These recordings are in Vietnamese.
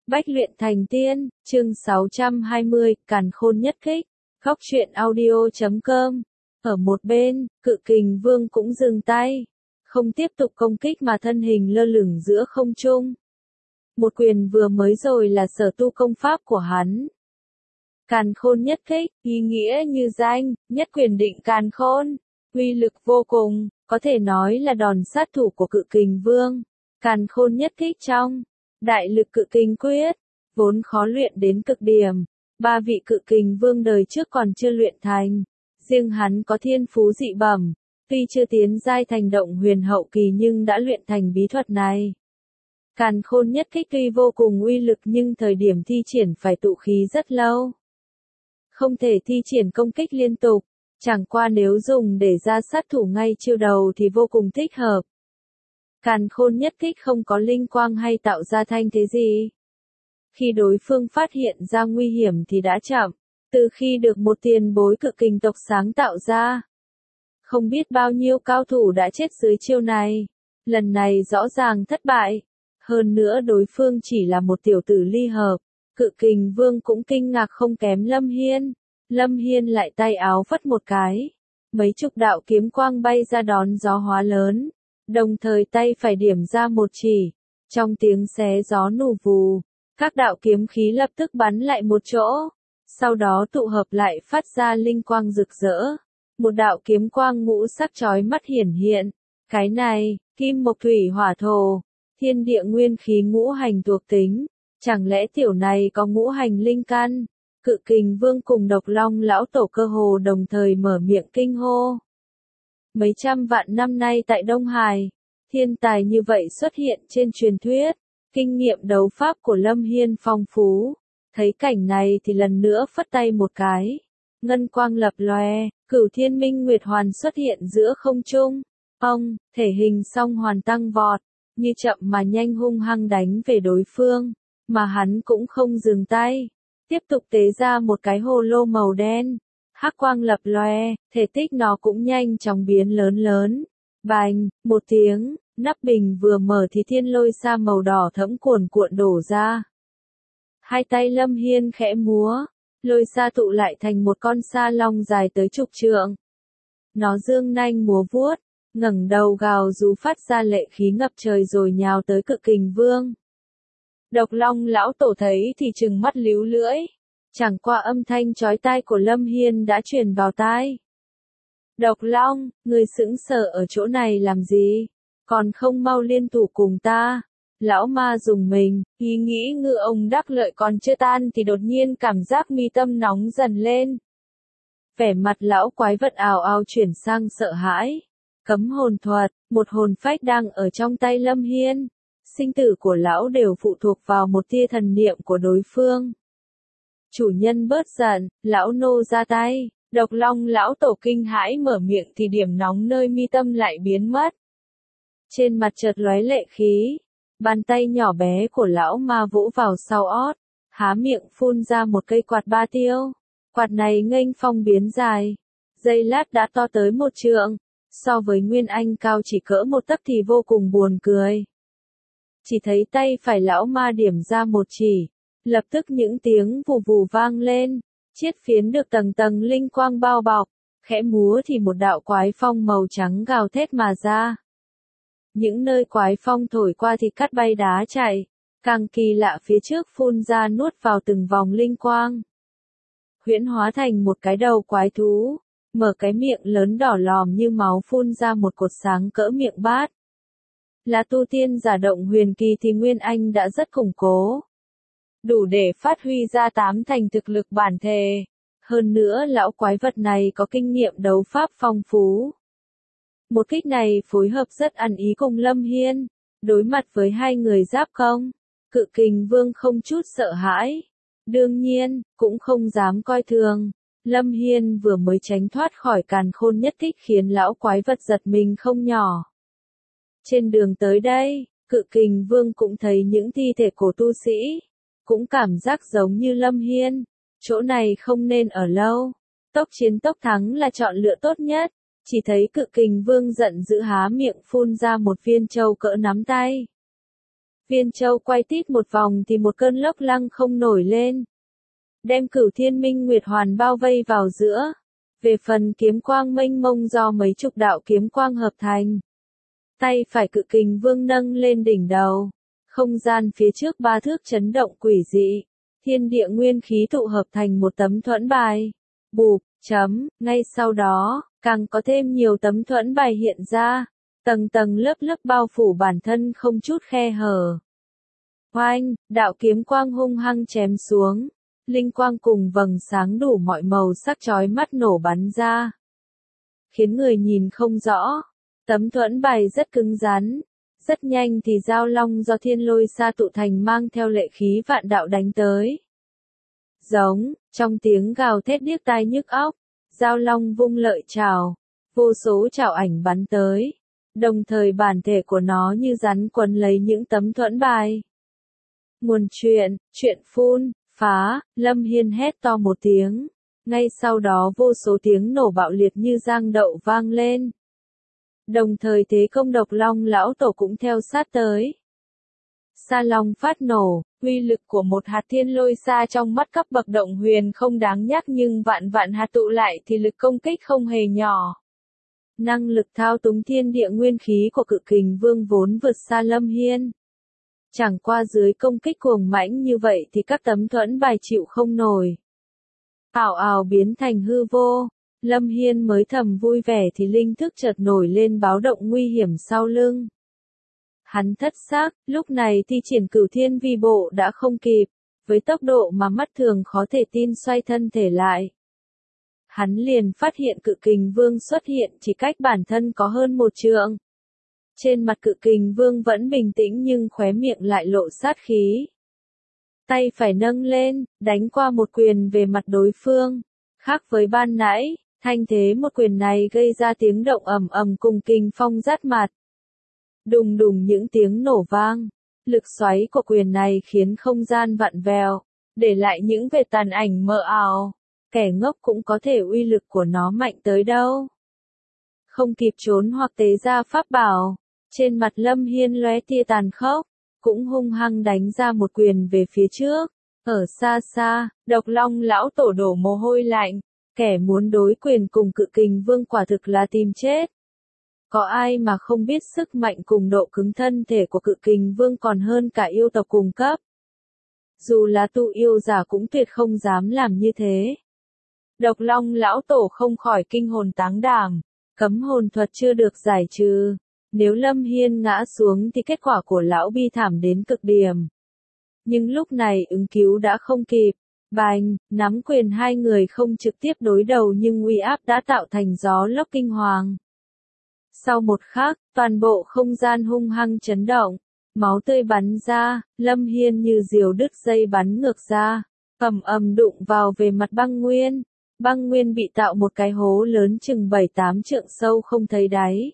Bách luyện thành tiên, chương 620, càn khôn nhất kích. Góc truyện audio.com. Ở một bên, Cự Kình Vương cũng dừng tay, không tiếp tục công kích mà thân hình lơ lửng giữa không trung. Một quyền vừa mới rồi là sở tu công pháp của hắn. Càn khôn nhất kích, ý nghĩa như danh, nhất quyền định càn khôn, uy lực vô cùng, có thể nói là đòn sát thủ của Cự Kình Vương. Càn khôn nhất kích trong Đại Lực Cự Kình Quyết, vốn khó luyện đến cực điểm, ba vị Cự Kình Vương đời trước còn chưa luyện thành. Riêng hắn có thiên phú dị bẩm, tuy chưa tiến giai thành động huyền hậu kỳ nhưng đã luyện thành bí thuật này. Càn khôn nhất kích tuy vô cùng uy lực nhưng thời điểm thi triển phải tụ khí rất lâu. Không thể thi triển công kích liên tục, chẳng qua nếu dùng để ra sát thủ ngay chiêu đầu thì vô cùng thích hợp. Càn khôn nhất kích không có linh quang hay tạo ra thanh thế gì. Khi đối phương phát hiện ra nguy hiểm thì đã chậm, từ khi được một tiền bối Cự Kình tộc sáng tạo ra. Không biết bao nhiêu cao thủ đã chết dưới chiêu này, lần này rõ ràng thất bại. Hơn nữa đối phương chỉ là một tiểu tử ly hợp, Cự Kình Vương cũng kinh ngạc không kém Lâm Hiên. Lâm Hiên lại tay áo phất một cái, mấy chục đạo kiếm quang bay ra đón gió hóa lớn, đồng thời tay phải điểm ra một chỉ, trong tiếng xé gió nù vù, các đạo kiếm khí lập tức bắn lại một chỗ, sau đó tụ hợp lại phát ra linh quang rực rỡ, một đạo kiếm quang ngũ sắc chói mắt hiển hiện, cái này, kim mộc thủy hỏa thổ, thiên địa nguyên khí ngũ hành thuộc tính, chẳng lẽ tiểu này có ngũ hành linh căn? Cự Kình Vương cùng Độc Long lão tổ cơ hồ đồng thời mở miệng kinh hô. Mấy trăm vạn năm nay tại Đông Hải, thiên tài như vậy xuất hiện trên truyền thuyết, kinh nghiệm đấu pháp của Lâm Hiên phong phú. Thấy cảnh này thì lần nữa phất tay một cái, ngân quang lập lòe, Cửu Thiên Minh Nguyệt Hoàn xuất hiện giữa không trung. Ông, thể hình song hoàn tăng vọt, như chậm mà nhanh hung hăng đánh về đối phương, mà hắn cũng không dừng tay. Tiếp tục tế ra một cái hồ lô màu đen, hắc quang lập lòe, thể tích nó cũng nhanh chóng biến lớn lớn. Bành, một tiếng, nắp bình vừa mở thì thiên lôi sa màu đỏ thẫm cuồn cuộn đổ ra. Hai tay Lâm Hiên khẽ múa, lôi sa tụ lại thành một con sa long dài tới chục trượng. Nó dương nanh múa vuốt, ngẩng đầu gào rú phát ra lệ khí ngập trời rồi nhào tới Cự Kình Vương. Độc Long lão tổ thấy thì trừng mắt líu lưỡi, chẳng qua âm thanh chói tai của Lâm Hiên đã truyền vào tai. Độc Long, người sững sờ ở chỗ này làm gì? Còn không mau liên thủ cùng ta. Lão ma dùng mình, ý nghĩ ngư ông đắc lợi còn chưa tan thì đột nhiên cảm giác mi tâm nóng dần lên. Vẻ mặt lão quái vật ào ào chuyển sang sợ hãi. Cấm hồn thuật, một hồn phách đang ở trong tay Lâm Hiên. Sinh tử của lão đều phụ thuộc vào một tia thần niệm của đối phương. Chủ nhân bớt giận, lão nô ra tay. Độc Long lão tổ kinh hãi mở miệng thì điểm nóng nơi mi tâm lại biến mất. Trên mặt chợt lóe lệ khí, bàn tay nhỏ bé của lão ma vỗ vào sau ót, há miệng phun ra một cây quạt ba tiêu. Quạt này nghênh phong biến dài, giây lát đã to tới một trượng, so với Nguyên Anh cao chỉ cỡ một tấc thì vô cùng buồn cười. Chỉ thấy tay phải lão ma điểm ra một chỉ, lập tức những tiếng vù vù vang lên, chiết phiến được tầng tầng linh quang bao bọc, khẽ múa thì một đạo quái phong màu trắng gào thét mà ra. Những nơi quái phong thổi qua thì cắt bay đá chạy, càng kỳ lạ phía trước phun ra nuốt vào từng vòng linh quang. Huyễn hóa thành một cái đầu quái thú, mở cái miệng lớn đỏ lòm như máu phun ra một cột sáng cỡ miệng bát. Là tu tiên giả động huyền kỳ thì Nguyên Anh đã rất củng cố, đủ để phát huy ra tám thành thực lực bản thể. Hơn nữa lão quái vật này có kinh nghiệm đấu pháp phong phú. Một kích này phối hợp rất ăn ý cùng Lâm Hiên, đối mặt với hai người giáp công, Cự Kình Vương không chút sợ hãi. Đương nhiên, cũng không dám coi thường. Lâm Hiên vừa mới tránh thoát khỏi càn khôn nhất kích khiến lão quái vật giật mình không nhỏ. Trên đường tới đây, Cự Kình Vương cũng thấy những thi thể của tu sĩ, cũng cảm giác giống như Lâm Hiên, chỗ này không nên ở lâu, tốc chiến tốc thắng là chọn lựa tốt nhất. Chỉ thấy Cự Kình Vương giận dữ há miệng phun ra một viên châu cỡ nắm tay. Viên châu quay tít một vòng thì một cơn lốc lăng không nổi lên, đem Cửu Thiên Minh Nguyệt Hoàn bao vây vào giữa. Về phần kiếm quang mênh mông do mấy chục đạo kiếm quang hợp thành, tay phải Cự Kình Vương nâng lên đỉnh đầu, không gian phía trước 3 thước chấn động quỷ dị, thiên địa nguyên khí tụ hợp thành một tấm thuẫn bài. Bụp, chấm, ngay sau đó, càng có thêm nhiều tấm thuẫn bài hiện ra, tầng tầng lớp lớp bao phủ bản thân không chút khe hở. Oanh, đạo kiếm quang hung hăng chém xuống, linh quang cùng vầng sáng đủ mọi màu sắc chói mắt nổ bắn ra, khiến người nhìn không rõ. Tấm thuẫn bài rất cứng rắn, rất nhanh thì Giao Long do Thiên Lôi Sa tụ thành mang theo lệ khí vạn đạo đánh tới. Giống, trong tiếng gào thét điếc tai nhức óc, Giao Long vung lợi trảo, vô số trảo ảnh bắn tới, đồng thời bản thể của nó như rắn quấn lấy những tấm thuẫn bài. Nguồn chuyện phun, phá, Lâm Hiên hét to một tiếng, ngay sau đó vô số tiếng nổ bạo liệt như giang đậu vang lên. Đồng thời thế công Độc Long lão tổ cũng theo sát tới. Sa Long phát nổ, uy lực của một hạt thiên lôi sa trong mắt cấp bậc động huyền không đáng nhắc, nhưng vạn vạn hạt tụ lại thì lực công kích không hề nhỏ. Năng lực thao túng thiên địa nguyên khí của Cự Kình Vương vốn vượt xa Lâm Hiên. Chẳng qua dưới công kích cuồng mãnh như vậy thì các tấm thuẫn bài chịu không nổi. Ảo ảo biến thành hư vô. Lâm Hiên mới thầm vui vẻ thì linh thức chợt nổi lên báo động nguy hiểm sau lưng. Hắn thất xác, lúc này thi triển Cửu Thiên Vi Bộ đã không kịp, với tốc độ mà mắt thường khó thể tin xoay thân thể lại. Hắn liền phát hiện Cự Kình Vương xuất hiện chỉ cách bản thân có hơn 1 trượng. Trên mặt Cự Kình Vương vẫn bình tĩnh nhưng khóe miệng lại lộ sát khí. Tay phải nâng lên, đánh qua một quyền về mặt đối phương. Khác với ban nãy, thanh thế một quyền này gây ra tiếng động ầm ầm cùng kình phong rát mặt. Đùng đùng những tiếng nổ vang, lực xoáy của quyền này khiến không gian vặn vẹo, để lại những vệt tàn ảnh mờ ảo. Kẻ ngốc cũng có thể uy lực của nó mạnh tới đâu. Không kịp trốn hoặc tế ra pháp bảo, trên mặt Lâm Hiên lóe tia tàn khốc, cũng hung hăng đánh ra một quyền về phía trước. Ở xa xa, Độc Long lão tổ đổ mồ hôi lạnh, kẻ muốn đối quyền cùng Cự Kình Vương quả thực là tìm chết. Có ai mà không biết sức mạnh cùng độ cứng thân thể của Cự Kình Vương còn hơn cả yêu tộc cùng cấp. Dù là tu yêu giả cũng tuyệt không dám làm như thế. Độc Long lão tổ không khỏi kinh hồn táng đảm, cấm hồn thuật chưa được giải trừ. Nếu Lâm Hiên ngã xuống thì kết quả của lão bi thảm đến cực điểm. Nhưng lúc này ứng cứu đã không kịp. Bành, nắm quyền hai người không trực tiếp đối đầu nhưng uy áp đã tạo thành gió lốc kinh hoàng. Sau một khắc, toàn bộ không gian hung hăng chấn động, máu tươi bắn ra, Lâm Hiên như diều đứt dây bắn ngược ra, ầm ầm đụng vào về mặt băng nguyên. Băng nguyên bị tạo một cái hố lớn chừng 7-8 trượng sâu không thấy đáy.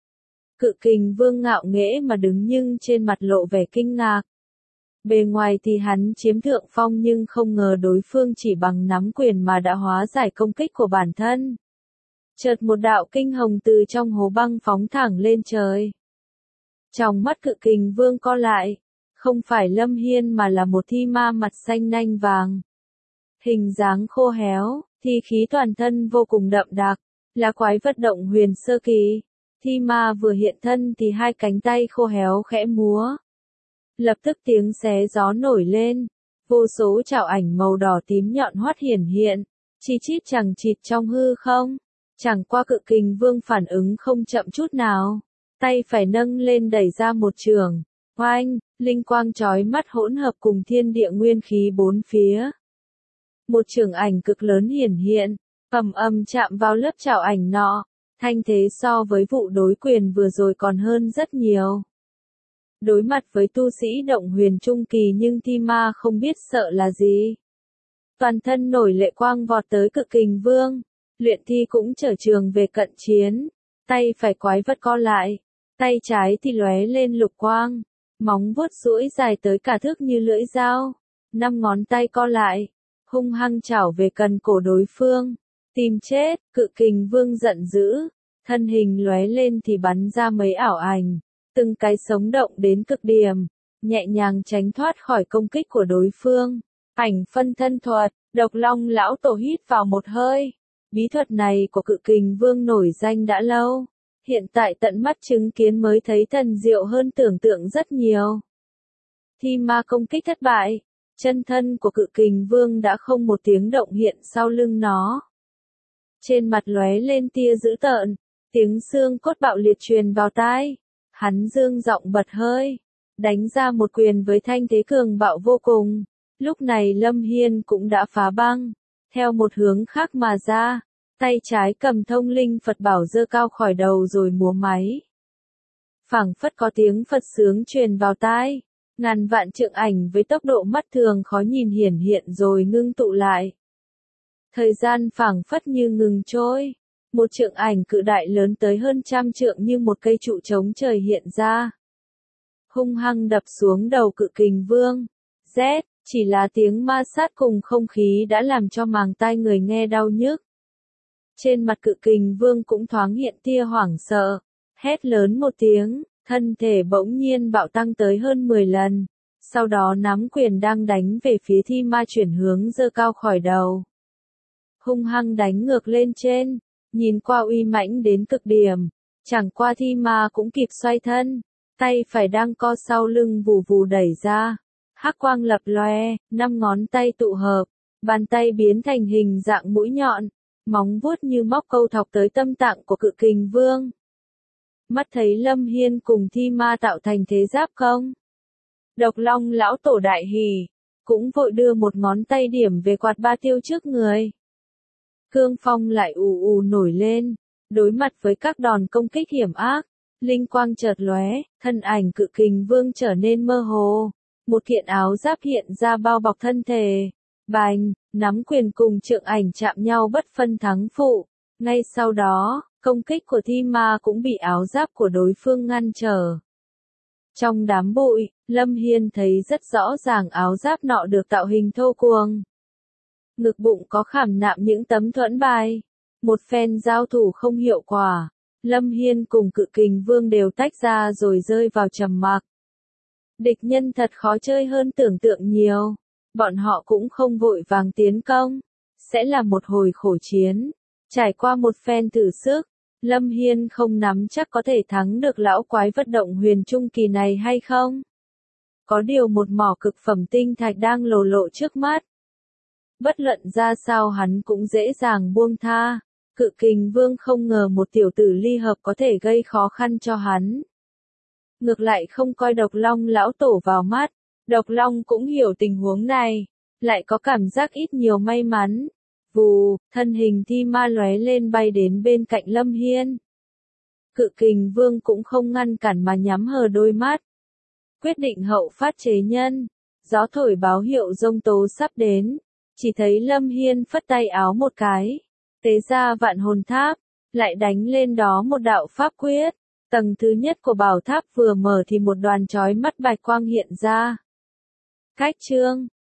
Cự Kình Vương ngạo nghễ mà đứng nhưng trên mặt lộ vẻ kinh ngạc. Bề ngoài thì hắn chiếm thượng phong nhưng không ngờ đối phương chỉ bằng nắm quyền mà đã hóa giải công kích của bản thân. Chợt một đạo kinh hồng từ trong hố băng phóng thẳng lên trời. Trong mắt Cự Kình Vương co lại, không phải Lâm Hiên mà là một thi ma mặt xanh nanh vàng. Hình dáng khô héo, thi khí toàn thân vô cùng đậm đặc, là quái vật động huyền sơ kỳ. Thi ma vừa hiện thân thì hai cánh tay khô héo khẽ múa. Lập tức tiếng xé gió nổi lên, vô số trảo ảnh màu đỏ tím nhọn hoắt hiển hiện, chi chít chằng chịt trong hư không. Chẳng qua Cự Kình Vương phản ứng không chậm chút nào, tay phải nâng lên đẩy ra một chưởng, oanh, linh quang chói mắt hỗn hợp cùng thiên địa nguyên khí bốn phía. Một chưởng ảnh cực lớn hiển hiện, ầm ầm chạm vào lớp trảo ảnh nọ, thanh thế so với vụ đối quyền vừa rồi còn hơn rất nhiều. Đối mặt với tu sĩ động huyền trung kỳ nhưng thi ma không biết sợ là gì. Toàn thân nổi lệ quang vọt tới Cự Kình Vương, luyện thi cũng trở trường về cận chiến, tay phải quái vật co lại, tay trái thì lóe lên lục quang, móng vuốt duỗi dài tới cả thước như lưỡi dao, 5 ngón tay co lại, hung hăng chảo về cần cổ đối phương, tìm chết. Cự Kình Vương giận dữ, thân hình lóe lên thì bắn ra mấy ảo ảnh, từng cái sống động đến cực điểm, nhẹ nhàng tránh thoát khỏi công kích của đối phương. Ảnh phân thân thuật, Độc Long lão tổ hít vào một hơi. Bí thuật này của Cự Kình Vương nổi danh đã lâu. Hiện tại tận mắt chứng kiến mới thấy thần diệu hơn tưởng tượng rất nhiều. Thi ma công kích thất bại. Chân thân của Cự Kình Vương đã không một tiếng động hiện sau lưng nó. Trên mặt lóe lên tia dữ tợn, tiếng xương cốt bạo liệt truyền vào tai. Hắn dương giọng bật hơi, đánh ra một quyền với thanh thế cường bạo vô cùng. Lúc này Lâm Hiên cũng đã phá băng, theo một hướng khác mà ra, tay trái cầm thông linh Phật bảo giơ cao khỏi đầu rồi múa máy. Phảng phất có tiếng Phật sướng truyền vào tai, ngàn vạn trượng ảnh với tốc độ mắt thường khó nhìn hiển hiện rồi ngưng tụ lại. Thời gian phảng phất như ngừng trôi, một trượng ảnh cự đại lớn tới hơn 100 trượng như một cây trụ chống trời hiện ra. Hung hăng đập xuống đầu Cự Kình Vương. Rét, chỉ là tiếng ma sát cùng không khí đã làm cho màng tai người nghe đau nhức. Trên mặt Cự Kình Vương cũng thoáng hiện tia hoảng sợ, hét lớn một tiếng, thân thể bỗng nhiên bạo tăng tới hơn 10 lần, sau đó nắm quyền đang đánh về phía thi ma chuyển hướng giơ cao khỏi đầu. Hung hăng đánh ngược lên trên, nhìn qua uy mãnh đến cực điểm, chẳng qua thi ma cũng kịp xoay thân, tay phải đang co sau lưng vù vù đẩy ra. Hắc quang lập lòe, 5 ngón tay tụ hợp, bàn tay biến thành hình dạng mũi nhọn, móng vuốt như móc câu thọc tới tâm tạng của Cự Kình Vương. Mắt thấy Lâm Hiên cùng thi ma tạo thành thế giáp công. Độc Long lão tổ đại hỉ, cũng vội đưa một ngón tay điểm về quạt ba tiêu trước người. Cương phong lại ù ù nổi lên, đối mặt với các đòn công kích hiểm ác, linh quang chợt lóe, thân ảnh Cự Kình Vương trở nên mơ hồ. Một kiện áo giáp hiện ra bao bọc thân thể. Bành, nắm quyền cùng trượng ảnh chạm nhau bất phân thắng phụ. Ngay sau đó, công kích của thi ma cũng bị áo giáp của đối phương ngăn trở. Trong đám bụi, Lâm Hiên thấy rất rõ ràng áo giáp nọ được tạo hình thô cuồng. Ngực bụng có khảm nạm những tấm thuẫn bài. Một phen giao thủ không hiệu quả. Lâm Hiên cùng Cự Kình Vương đều tách ra rồi rơi vào trầm mặc. Địch nhân thật khó chơi hơn tưởng tượng nhiều. Bọn họ cũng không vội vàng tiến công. Sẽ là một hồi khổ chiến. Trải qua một phen thử sức, Lâm Hiên không nắm chắc có thể thắng được lão quái vật động huyền trung kỳ này hay không. Có điều một mỏ cực phẩm tinh thạch đang lồ lộ trước mắt. Bất luận ra sao hắn cũng dễ dàng buông tha. Cự Kình Vương không ngờ một tiểu tử ly hợp có thể gây khó khăn cho hắn. Ngược lại không coi Độc Long lão tổ vào mắt. Độc Long cũng hiểu tình huống này, lại có cảm giác ít nhiều may mắn. Vù, thân hình thi ma lóe lên bay đến bên cạnh Lâm Hiên. Cự Kình Vương cũng không ngăn cản mà nhắm hờ đôi mắt. Quyết định hậu phát chế nhân. Gió thổi báo hiệu giông tố sắp đến. Chỉ thấy Lâm Hiên phất tay áo một cái. Tế ra vạn hồn tháp. Lại đánh lên đó một đạo pháp quyết. Tầng thứ nhất của bảo tháp vừa mở thì một đoàn chói mắt bạch quang hiện ra. Cách chương